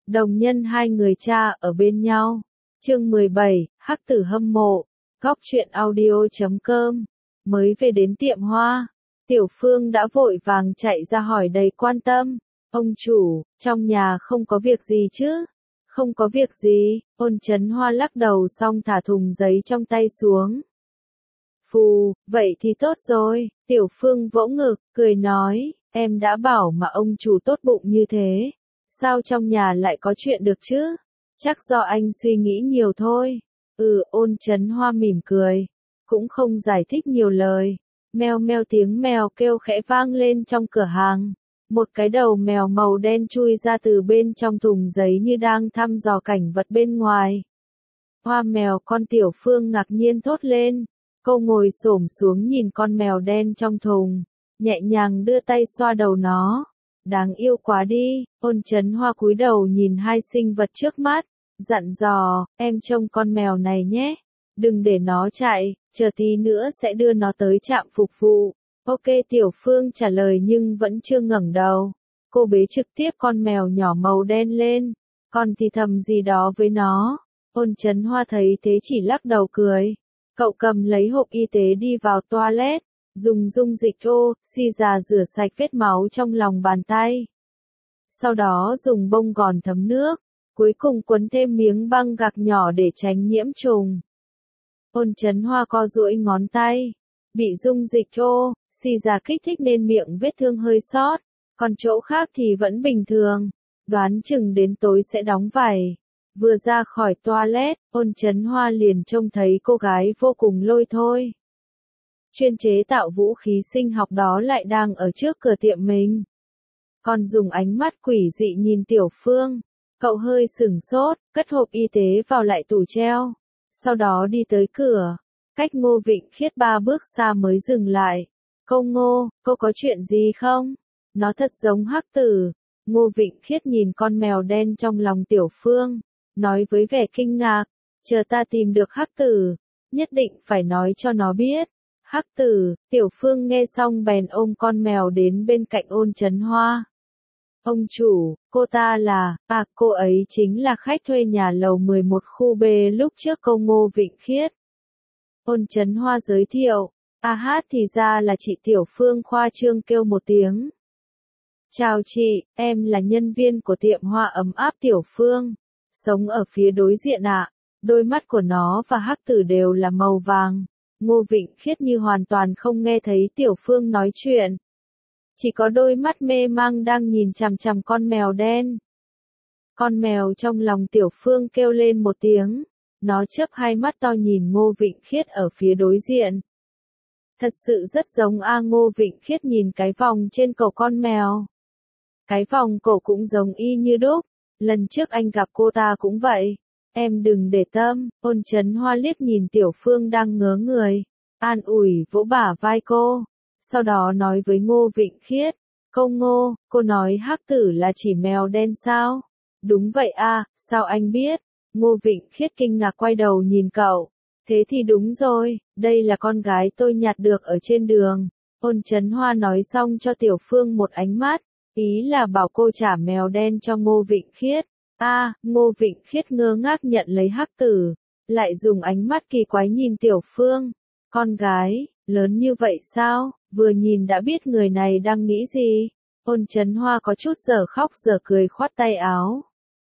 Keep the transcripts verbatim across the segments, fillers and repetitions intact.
Đồng nhân hai người cha ở bên nhau. Chương mười bảy, Hắc tử hâm mộ. Góc truyện audio chấm com. Mới về đến tiệm hoa, Tiểu Phương đã vội vàng chạy ra hỏi đầy quan tâm. Ông chủ, trong nhà không có việc gì chứ? Không có việc gì, Ôn Chấn Hoa lắc đầu xong thả thùng giấy trong tay xuống. Phù, vậy thì tốt rồi, Tiểu Phương vỗ ngực, cười nói, em đã bảo mà ông chủ tốt bụng như thế. Sao trong nhà lại có chuyện được chứ? Chắc do anh suy nghĩ nhiều thôi. Ừ, Ôn Chấn Hoa mỉm cười, cũng không giải thích nhiều lời. Meo meo tiếng mèo kêu khẽ vang lên trong cửa hàng. Một cái đầu mèo màu đen chui ra từ bên trong thùng giấy như đang thăm dò cảnh vật bên ngoài. Hoa mèo con Tiểu Phương ngạc nhiên thốt lên. Cô ngồi xổm xuống nhìn con mèo đen trong thùng, nhẹ nhàng đưa tay xoa đầu nó. Đáng yêu quá đi, Ôn Chấn Hoa cúi đầu nhìn hai sinh vật trước mắt, dặn dò, em trông con mèo này nhé. Đừng để nó chạy, chờ tí nữa sẽ đưa nó tới trạm phục vụ. Ok, Tiểu Phương trả lời nhưng vẫn chưa ngẩng đầu. Cô bế trực tiếp con mèo nhỏ màu đen lên, còn thì thầm gì đó với nó. Ôn Chấn Hoa thấy thế chỉ lắc đầu cười. Cậu cầm lấy hộp y tế đi vào toilet, dùng dung dịch oxy-già rửa sạch vết máu trong lòng bàn tay. Sau đó dùng bông gòn thấm nước, cuối cùng quấn thêm miếng băng gạc nhỏ để tránh nhiễm trùng. Ôn Chấn Hoa co duỗi ngón tay, bị dung dịch oxy-già kích thích nên miệng vết thương hơi xót, còn chỗ khác thì vẫn bình thường, đoán chừng đến tối sẽ đóng vảy. Vừa ra khỏi toilet, Ôn Chấn Hoa liền trông thấy cô gái vô cùng lôi thôi. Chuyên chế tạo vũ khí sinh học đó lại đang ở trước cửa tiệm mình. Còn dùng ánh mắt quỷ dị nhìn Tiểu Phương. Cậu hơi sửng sốt, cất hộp y tế vào lại tủ treo. Sau đó đi tới cửa. Cách Ngô Vịnh Khiết ba bước xa mới dừng lại. Cô Ngô, cô có chuyện gì không? Nó thật giống hắc tử. Ngô Vịnh Khiết nhìn con mèo đen trong lòng Tiểu Phương, nói với vẻ kinh ngạc, chờ ta tìm được hắc tử, nhất định phải nói cho nó biết. Hắc tử, Tiểu Phương nghe xong bèn ôm con mèo đến bên cạnh Ôn Chấn Hoa. Ông chủ, cô ta là, à cô ấy chính là khách thuê nhà lầu mười một khu B lúc trước câu Ngô Vịnh Khiết. Ôn Chấn Hoa giới thiệu, à hát thì ra là chị Tiểu Phương khoa trương kêu một tiếng. Chào chị, em là nhân viên của tiệm hoa ấm áp Tiểu Phương. Sống ở phía đối diện ạ. À. Đôi mắt của nó và hắc tử đều là màu vàng. Ngô Vịnh Khiết như hoàn toàn không nghe thấy Tiểu Phương nói chuyện. Chỉ có đôi mắt mê mang đang nhìn chằm chằm con mèo đen. Con mèo trong lòng Tiểu Phương kêu lên một tiếng. Nó chớp hai mắt to nhìn Ngô Vịnh Khiết ở phía đối diện. Thật sự rất giống a Ngô Vịnh Khiết nhìn cái vòng trên cổ con mèo. Cái vòng cổ cũng giống y như đúc. Lần trước anh gặp cô ta cũng vậy. Em đừng để tâm. Ôn Chấn Hoa liếc nhìn Tiểu Phương đang ngớ người, an ủi vỗ bả vai cô. Sau đó nói với Ngô Vịnh Khiết, cô Ngô, cô nói hắc tử là chỉ mèo đen sao? Đúng vậy à, sao anh biết? Ngô Vịnh Khiết kinh ngạc quay đầu nhìn cậu. Thế thì đúng rồi, đây là con gái tôi nhặt được ở trên đường. Ôn Chấn Hoa nói xong cho Tiểu Phương một ánh mắt. Ý là bảo cô trả mèo đen cho Ngô Vịnh Khiết. A, à, Ngô Vịnh Khiết ngơ ngác nhận lấy hắc tử, lại dùng ánh mắt kỳ quái nhìn Tiểu Phương. Con gái, lớn như vậy sao? Vừa nhìn đã biết người này đang nghĩ gì. Ôn Chấn Hoa có chút giờ khóc giờ cười khoát tay áo.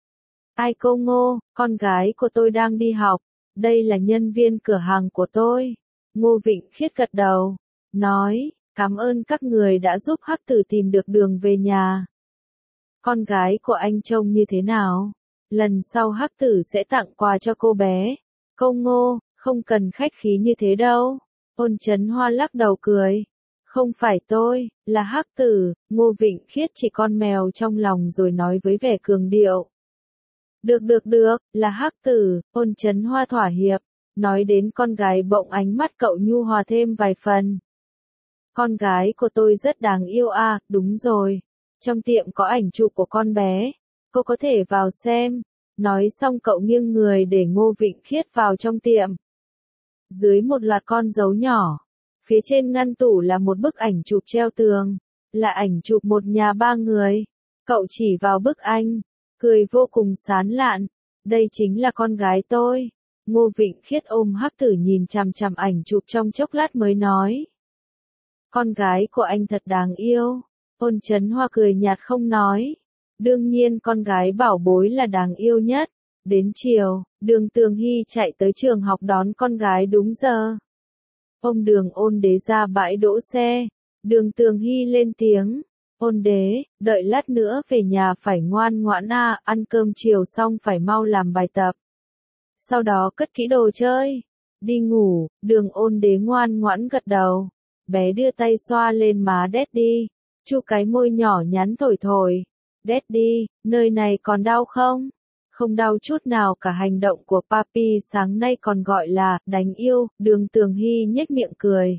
Ai cô Ngô, con gái của tôi đang đi học. Đây là nhân viên cửa hàng của tôi. Ngô Vịnh Khiết gật đầu, nói. Cảm ơn các người đã giúp hắc tử tìm được đường về nhà. Con gái của anh trông như thế nào? Lần sau hắc tử sẽ tặng quà cho cô bé. Cô Ngô, không cần khách khí như thế đâu. Ôn Chấn Hoa lắc đầu cười. Không phải tôi, là hắc tử. Ngô Vịnh Khiết chỉ con mèo trong lòng rồi nói với vẻ cường điệu. Được được được, là hắc tử. Ôn Chấn Hoa thỏa hiệp. Nói đến con gái bỗng ánh mắt cậu nhu hòa thêm vài phần. Con gái của tôi rất đáng yêu à, đúng rồi. Trong tiệm có ảnh chụp của con bé. Cô có thể vào xem. Nói xong cậu nghiêng người để Ngô Vịnh Khiết vào trong tiệm. Dưới một loạt con dấu nhỏ. Phía trên ngăn tủ là một bức ảnh chụp treo tường. Là ảnh chụp một nhà ba người. Cậu chỉ vào bức ảnh. cười vô cùng sán lạn. Đây chính là con gái tôi. Ngô Vịnh Khiết ôm Hắc Tử nhìn chằm chằm ảnh chụp trong chốc lát mới nói. Con gái của anh thật đáng yêu. Ôn Chấn Hoa cười nhạt không nói. Đương nhiên con gái bảo bối là đáng yêu nhất. Đến chiều, Đường Tường Hy chạy tới trường học đón con gái đúng giờ. Ông Đường Ôn Đế ra bãi đỗ xe. Đường Tường Hy lên tiếng. Ôn Đế, đợi lát nữa về nhà phải ngoan ngoãn à, ăn cơm chiều xong phải mau làm bài tập. Sau đó cất kỹ đồ chơi. Đi ngủ, Đường Ôn Đế ngoan ngoãn gật đầu. Bé đưa tay xoa lên má Daddy. Chu cái môi nhỏ nhắn thổi thổi. Daddy, nơi này còn đau không? Không đau chút nào cả. Hành động của Papi sáng nay còn gọi là đánh yêu. Đường Tường Hy nhếch miệng cười.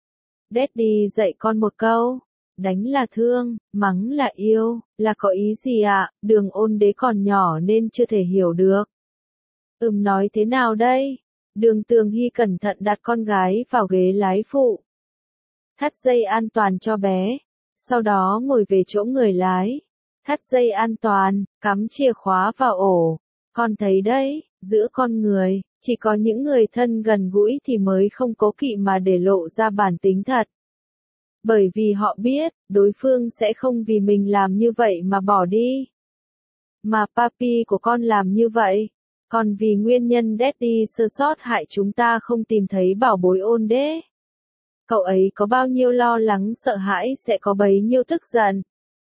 Daddy dạy con một câu. Đánh là thương, mắng là yêu, là có ý gì ạ? À? Đường Ôn Đế còn nhỏ nên chưa thể hiểu được. Ừm nói thế nào đây? Đường Tường Hy cẩn thận đặt con gái vào ghế lái phụ. Thắt dây an toàn cho bé. Sau đó ngồi về chỗ người lái. Thắt dây an toàn, cắm chìa khóa vào ổ. Con thấy đấy, giữa con người, chỉ có những người thân gần gũi thì mới không cố kỵ mà để lộ ra bản tính thật. Bởi vì họ biết, đối phương sẽ không vì mình làm như vậy mà bỏ đi. Mà Papi của con làm như vậy. Còn vì nguyên nhân Daddy sơ sót hại chúng ta không tìm thấy bảo bối Ôn Đế. Cậu ấy có bao nhiêu lo lắng sợ hãi sẽ có bấy nhiêu tức giận.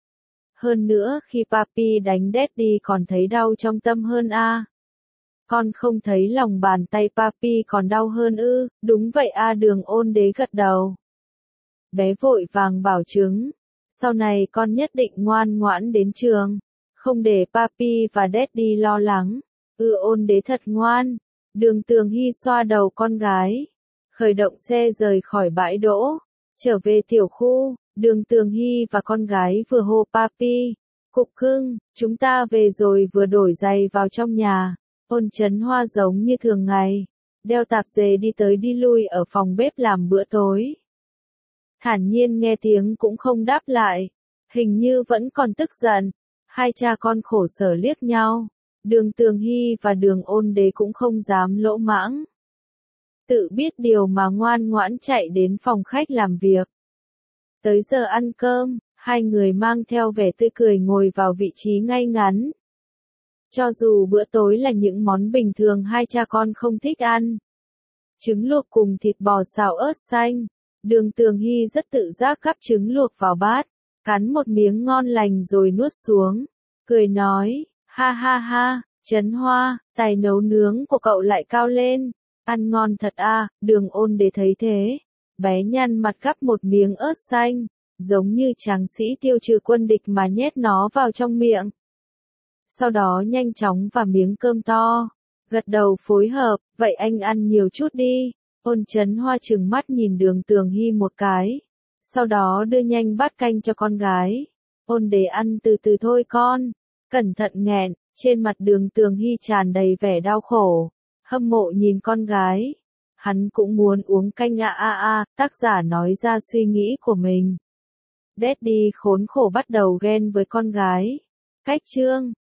Hơn nữa khi Papi đánh Daddy còn thấy đau trong tâm hơn a. À. Con không thấy lòng bàn tay Papi còn đau hơn ư? Đúng vậy a. À, Đường Ôn Đế gật đầu. Bé vội vàng bảo chứng. Sau này con nhất định ngoan ngoãn đến trường. Không để Papi và Daddy lo lắng. Ừ Ôn Đế thật ngoan. Đường Tường Hy xoa đầu con gái. Khởi động xe rời khỏi bãi đỗ. Trở về tiểu khu, Đường Tường Hy và con gái vừa hô Papi. Cục cưng, chúng ta về rồi vừa đổi giày vào trong nhà. Ôn Chấn Hoa giống như thường ngày. Đeo tạp dề đi tới đi lui ở phòng bếp làm bữa tối. Thản nhiên nghe tiếng cũng không đáp lại. Hình như vẫn còn tức giận. Hai cha con khổ sở liếc nhau. Đường Tường Hy và Đường Ôn Đế cũng không dám lỗ mãng. Tự biết điều mà ngoan ngoãn chạy đến phòng khách làm việc. Tới giờ ăn cơm, hai người mang theo vẻ tươi cười ngồi vào vị trí ngay ngắn. Cho dù bữa tối là những món bình thường hai cha con không thích ăn. Trứng luộc cùng thịt bò xào ớt xanh. Đường Tường Hy rất tự giác gắp trứng luộc vào bát, cắn một miếng ngon lành rồi nuốt xuống. Cười nói, ha ha ha, Chấn Hoa, tài nấu nướng của cậu lại cao lên. Ăn ngon thật à, Đường Ôn Đế thấy thế. Bé nhăn mặt gắp một miếng ớt xanh, giống như tráng sĩ tiêu trừ quân địch mà nhét nó vào trong miệng. Sau đó nhanh chóng vào miếng cơm to, gật đầu phối hợp, vậy anh ăn nhiều chút đi. Ôn Chấn Hoa trừng mắt nhìn Đường Tường Hy một cái. Sau đó đưa nhanh bát canh cho con gái. Ôn Đế ăn từ từ thôi con. Cẩn thận nghẹn, trên mặt Đường Tường Hy tràn đầy vẻ đau khổ. Hâm mộ nhìn con gái. Hắn cũng muốn uống canh a a a, tác giả nói ra suy nghĩ của mình. Daddy khốn khổ bắt đầu ghen với con gái. Cách chương